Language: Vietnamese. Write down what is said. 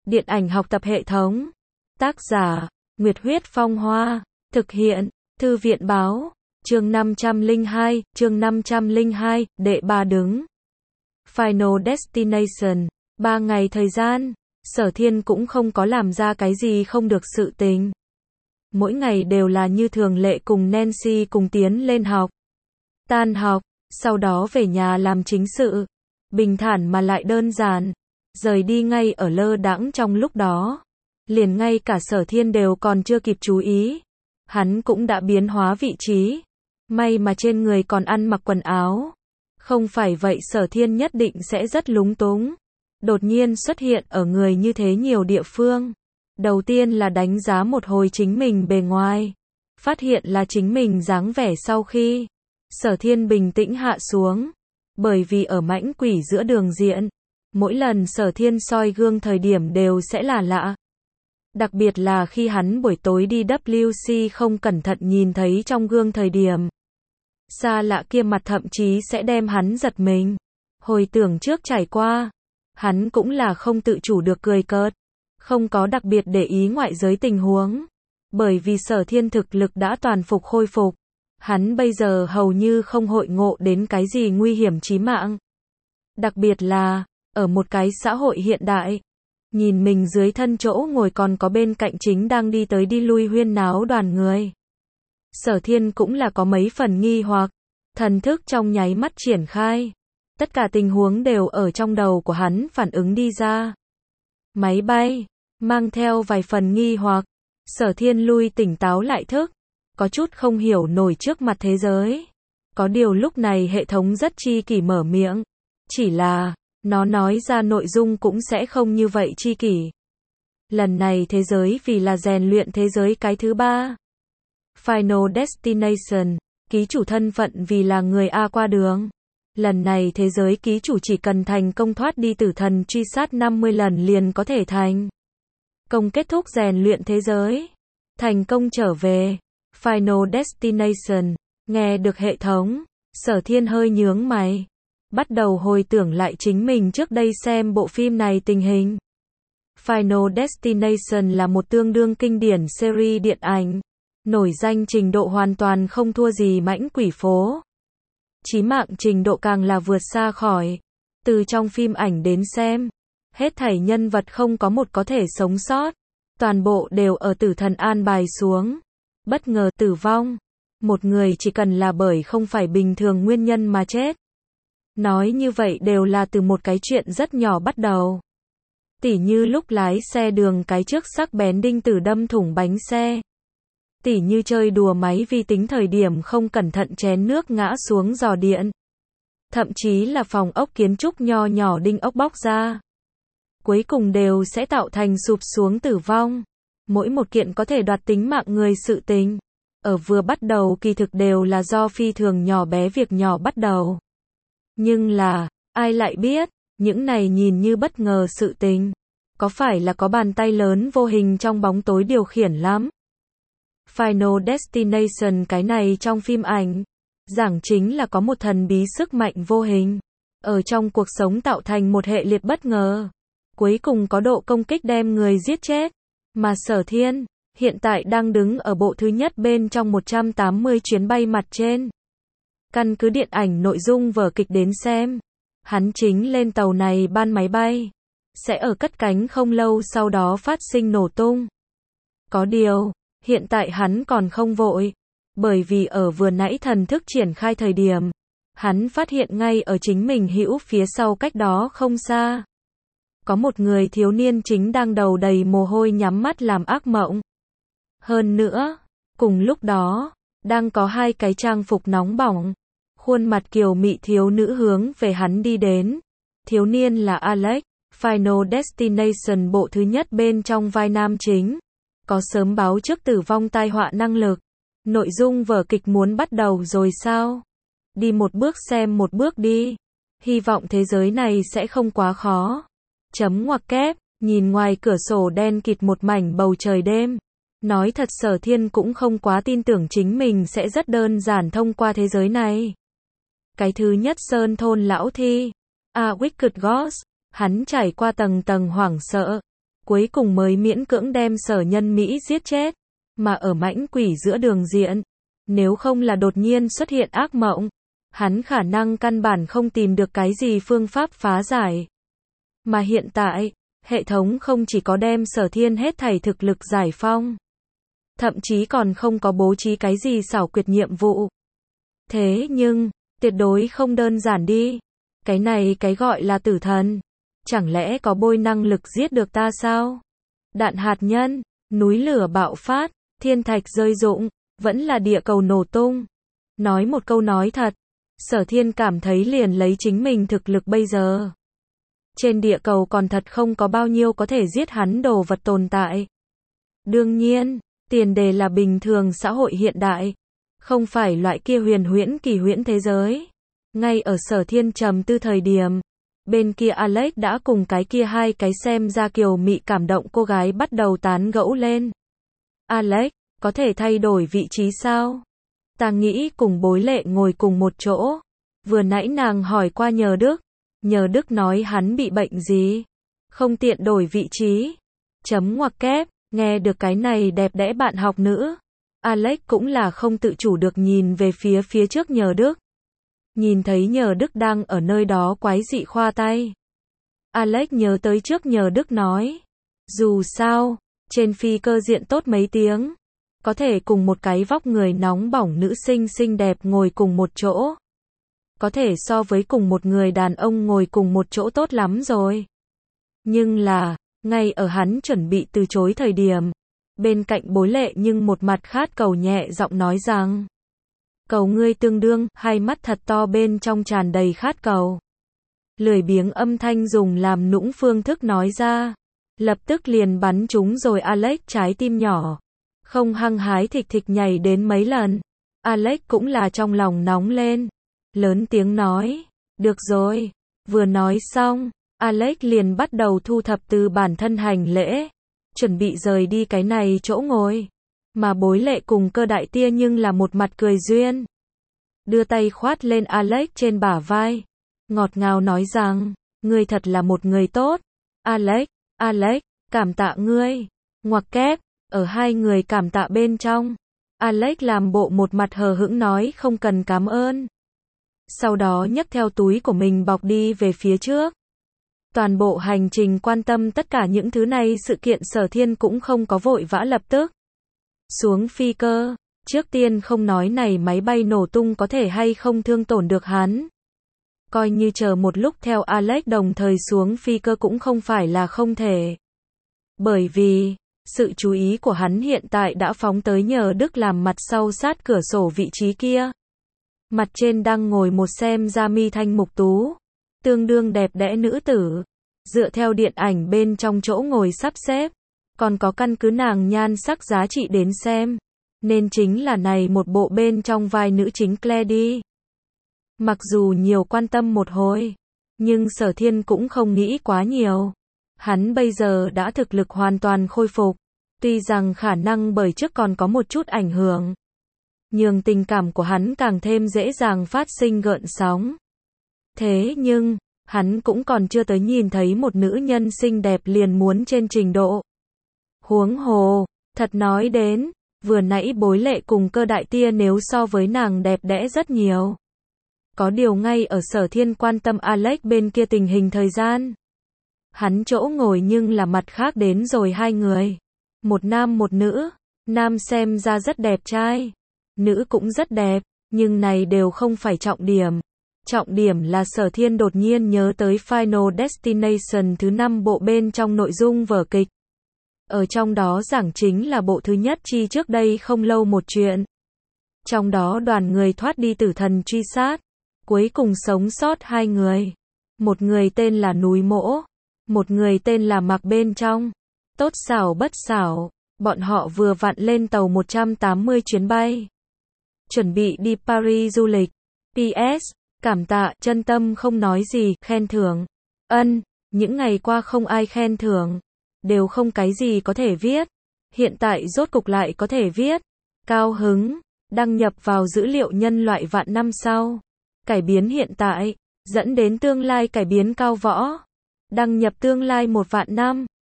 Điện ảnh học tập hệ thống. Tác giả, Nguyệt Huyết Phong Hoa. Thực hiện, Thư viện Báo. Chương 502, đệ 3 đứng. Final Destination. 3 ngày thời gian, Sở Thiên cũng không có làm ra cái gì không được sự tình. Mỗi ngày đều là như thường lệ cùng Nancy cùng tiến lên học. Tan học, sau đó về nhà làm chính sự. Bình thản mà lại đơn giản. Rời đi ngay ở lơ đãng trong lúc đó. Liền ngay cả Sở Thiên đều còn chưa kịp chú ý. Hắn cũng đã biến hóa vị trí. May mà trên người còn ăn mặc quần áo. Không phải vậy Sở Thiên nhất định sẽ rất lúng túng. Đột nhiên xuất hiện ở người như thế nhiều địa phương. Đầu tiên là đánh giá một hồi chính mình bề ngoài. Phát hiện là chính mình dáng vẻ sau khi. Sở Thiên bình tĩnh hạ xuống. Bởi vì ở mãnh quỷ giữa đường diện. Mỗi lần Sở Thiên soi gương thời điểm đều sẽ là lạ. Đặc biệt là khi hắn buổi tối đi WC không cẩn thận nhìn thấy trong gương thời điểm. Xa lạ kia mặt thậm chí sẽ đem hắn giật mình. Hồi tưởng trước trải qua. Hắn cũng là không tự chủ được cười cợt. Không có đặc biệt để ý ngoại giới tình huống. Bởi vì Sở Thiên thực lực đã toàn phục khôi phục. Hắn bây giờ hầu như không hội ngộ đến cái gì nguy hiểm chí mạng. Đặc biệt là, ở một cái xã hội hiện đại. Nhìn mình dưới thân chỗ ngồi còn có bên cạnh chính đang đi tới đi lui huyên náo đoàn người. Sở Thiên cũng là có mấy phần nghi hoặc. Thần thức trong nháy mắt triển khai. Tất cả tình huống đều ở trong đầu của hắn phản ứng đi ra. Máy bay, mang theo vài phần nghi hoặc. Sở Thiên lui tỉnh táo lại thức. Có chút không hiểu nổi trước mặt thế giới. Có điều lúc này hệ thống rất chi kỷ mở miệng. Chỉ là, nó nói ra nội dung cũng sẽ không như vậy chi kỷ. Lần này thế giới vì là rèn luyện thế giới cái thứ 3. Final Destination, ký chủ thân phận vì là người A qua đường. Lần này thế giới ký chủ chỉ cần thành công thoát đi tử thần truy sát 50 lần liền có thể thành công kết thúc rèn luyện thế giới. Thành công trở về. Final Destination. Nghe được hệ thống. Sở Thiên hơi nhướng mày. Bắt đầu hồi tưởng lại chính mình trước đây xem bộ phim này tình hình. Final Destination là một tương đương kinh điển series điện ảnh. Nổi danh trình độ hoàn toàn không thua gì mãnh quỷ phố. Chí mạng trình độ càng là vượt xa khỏi. Từ trong phim ảnh đến xem. Hết thảy nhân vật không có một có thể sống sót. Toàn bộ đều ở tử thần an bài xuống. Bất ngờ tử vong. Một người chỉ cần là bởi không phải bình thường nguyên nhân mà chết. Nói như vậy đều là từ một cái chuyện rất nhỏ bắt đầu. Tỉ như lúc lái xe đường cái trước sắc bén đinh tử đâm thủng bánh xe. Tỉ như chơi đùa máy vi tính thời điểm không cẩn thận chén nước ngã xuống giò điện. Thậm chí là phòng ốc kiến trúc nho nhỏ đinh ốc bóc ra. Cuối cùng đều sẽ tạo thành sụp xuống tử vong. Mỗi một kiện có thể đoạt tính mạng người sự tình. Ở vừa bắt đầu kỳ thực đều là do phi thường nhỏ bé việc nhỏ bắt đầu. Nhưng là, ai lại biết, những này nhìn như bất ngờ sự tình. Có phải là có bàn tay lớn vô hình trong bóng tối điều khiển lắm? Final Destination cái này trong phim ảnh. Giảng chính là có một thần bí sức mạnh vô hình. Ở trong cuộc sống tạo thành một hệ liệt bất ngờ. Cuối cùng có độ công kích đem người giết chết. Mà Sở Thiên, hiện tại đang đứng ở bộ thứ nhất bên trong 180 chuyến bay mặt trên. Căn cứ điện ảnh nội dung vở kịch đến xem. Hắn chính lên tàu này ban máy bay. Sẽ ở cất cánh không lâu sau đó phát sinh nổ tung. Có điều, hiện tại hắn còn không vội. Bởi vì ở vừa nãy thần thức triển khai thời điểm. Hắn phát hiện ngay ở chính mình hữu phía sau cách đó không xa. Có một người thiếu niên chính đang đầu đầy mồ hôi nhắm mắt làm ác mộng. Hơn nữa, cùng lúc đó, đang có hai cái trang phục nóng bỏng. Khuôn mặt kiều mị thiếu nữ hướng về hắn đi đến. Thiếu niên là Alex, Final Destination bộ thứ nhất bên trong vai nam chính. Có sớm báo trước tử vong tai họa năng lực. Nội dung vở kịch muốn bắt đầu rồi sao? Đi một bước xem một bước đi. Hy vọng thế giới này sẽ không quá khó. Chấm ngoặc kép, nhìn ngoài cửa sổ đen kịt một mảnh bầu trời đêm. Nói thật Sở Thiên cũng không quá tin tưởng chính mình sẽ rất đơn giản thông qua thế giới này. Cái thứ nhất sơn thôn lão thi. A Wicked Ghost. Hắn trải qua tầng tầng hoảng sợ. cuối cùng mới miễn cưỡng đem Sở Nhân Mỹ giết chết. Mà ở mãnh quỷ giữa đường diện, nếu không là đột nhiên xuất hiện ác mộng, hắn khả năng căn bản không tìm được cái gì phương pháp phá giải. Mà hiện tại, hệ thống không chỉ có đem Sở Thiên hết thảy thực lực giải phong, thậm chí còn không có bố trí cái gì xảo quyệt nhiệm vụ. Thế nhưng, tuyệt đối không đơn giản đi. Cái này cái gọi là tử thần, chẳng lẽ có bôi năng lực giết được ta sao? Đạn hạt nhân, núi lửa bạo phát, thiên thạch rơi rụng, vẫn là địa cầu nổ tung. Nói một câu nói thật, Sở Thiên cảm thấy liền lấy chính mình thực lực bây giờ, trên địa cầu còn thật không có bao nhiêu có thể giết hắn đồ vật tồn tại. Đương nhiên, tiền đề là bình thường xã hội hiện đại, không phải loại kia huyền huyễn kỳ huyễn thế giới. Ngay ở Sở Thiên trầm tư thời điểm, bên kia Alex đã cùng cái kia hai cái xem ra kiều mị cảm động cô gái bắt đầu tán gẫu lên. Alex, có thể thay đổi vị trí sao? Ta nghĩ cùng Bối Lệ ngồi cùng một chỗ. Vừa nãy nàng hỏi qua Nhờ Đức nói hắn bị bệnh gì? Không tiện đổi vị trí. Chấm ngoặc kép, nghe được cái này đẹp đẽ bạn học nữ. Alex cũng là không tự chủ được nhìn về phía trước Nhờ Đức. Nhìn thấy Nhờ Đức đang ở nơi đó quái dị khoa tay. Alex nhớ tới trước Nhờ Đức nói. Dù sao, trên phi cơ diện tốt mấy tiếng, có thể cùng một cái vóc người nóng bỏng nữ sinh xinh đẹp ngồi cùng một chỗ, có thể so với cùng một người đàn ông ngồi cùng một chỗ tốt lắm rồi. Nhưng là, ngay ở hắn chuẩn bị từ chối thời điểm, bên cạnh Bối Lệ nhưng một mặt khát cầu nhẹ giọng nói rằng, cầu ngươi tương đương, hai mắt thật to bên trong tràn đầy khát cầu. Lười biếng âm thanh dùng làm nũng phương thức nói ra, lập tức liền bắn trúng rồi Alex trái tim nhỏ. Không hăng hái thịch thịch nhảy đến mấy lần. Alex cũng là trong lòng nóng lên. Lớn tiếng nói, được rồi. Vừa nói xong, Alex liền bắt đầu thu thập từ bản thân hành lễ, chuẩn bị rời đi cái này chỗ ngồi. Mà Bối Lệ cùng Cơ Đại Tia nhưng là một mặt cười duyên. Đưa tay khoát lên Alex trên bả vai, ngọt ngào nói rằng, ngươi thật là một người tốt. Alex, cảm tạ ngươi. Ngoặc kép, ở hai người cảm tạ bên trong, Alex làm bộ một mặt hờ hững nói không cần cảm ơn. Sau đó nhấc theo túi của mình bọc đi về phía trước. Toàn bộ hành trình quan tâm tất cả những thứ này sự kiện Sở Thiên cũng không có vội vã lập tức xuống phi cơ. Trước tiên không nói này máy bay nổ tung có thể hay không thương tổn được hắn. Coi như chờ một lúc theo Alex đồng thời xuống phi cơ cũng không phải là không thể. Bởi vì, sự chú ý của hắn hiện tại đã phóng tới Nhờ Đức làm mặt sau sát cửa sổ vị trí kia. Mặt trên đang ngồi một xem ra mi thanh mục tú, tương đương đẹp đẽ nữ tử. Dựa theo điện ảnh bên trong chỗ ngồi sắp xếp, còn có căn cứ nàng nhan sắc giá trị đến xem, nên chính là này một bộ bên trong vai nữ chính Claire đi. Mặc dù nhiều quan tâm một hồi, nhưng Sở Thiên cũng không nghĩ quá nhiều. Hắn bây giờ đã thực lực hoàn toàn khôi phục, tuy rằng khả năng bởi trước còn có một chút ảnh hưởng, nhường tình cảm của hắn càng thêm dễ dàng phát sinh gợn sóng. Thế nhưng, hắn cũng còn chưa tới nhìn thấy một nữ nhân xinh đẹp liền muốn trên trình độ. Huống hồ, thật nói đến, vừa nãy Bối Lệ cùng Cơ Đại Tia nếu so với nàng đẹp đẽ rất nhiều. Có điều ngay ở Sở Thiên quan tâm Alex bên kia tình hình thời gian, hắn chỗ ngồi nhưng là mặt khác đến rồi hai người. Một nam một nữ, nam xem ra rất đẹp trai, nữ cũng rất đẹp, nhưng này đều không phải trọng điểm. Trọng điểm là Sở Thiên đột nhiên nhớ tới Final Destination thứ 5 bộ bên trong nội dung vở kịch. Ở trong đó giảng chính là bộ thứ nhất chi trước đây không lâu một chuyện. Trong đó đoàn người thoát đi tử thần truy sát, cuối cùng sống sót hai người. Một người tên là Núi Mỗ, một người tên là Mạc bên trong. Tốt xảo bất xảo, bọn họ vừa vặn lên tàu 180 chuyến bay, chuẩn bị đi Paris du lịch. PS, cảm tạ, chân tâm không nói gì, khen thưởng. Những ngày qua không ai khen thưởng, đều không cái gì có thể viết. Hiện tại rốt cục lại có thể viết. Cao hứng, đăng nhập vào dữ liệu nhân loại vạn năm sau. Cải biến hiện tại, dẫn đến tương lai cải biến cao võ. Đăng nhập tương lai 1 vạn năm.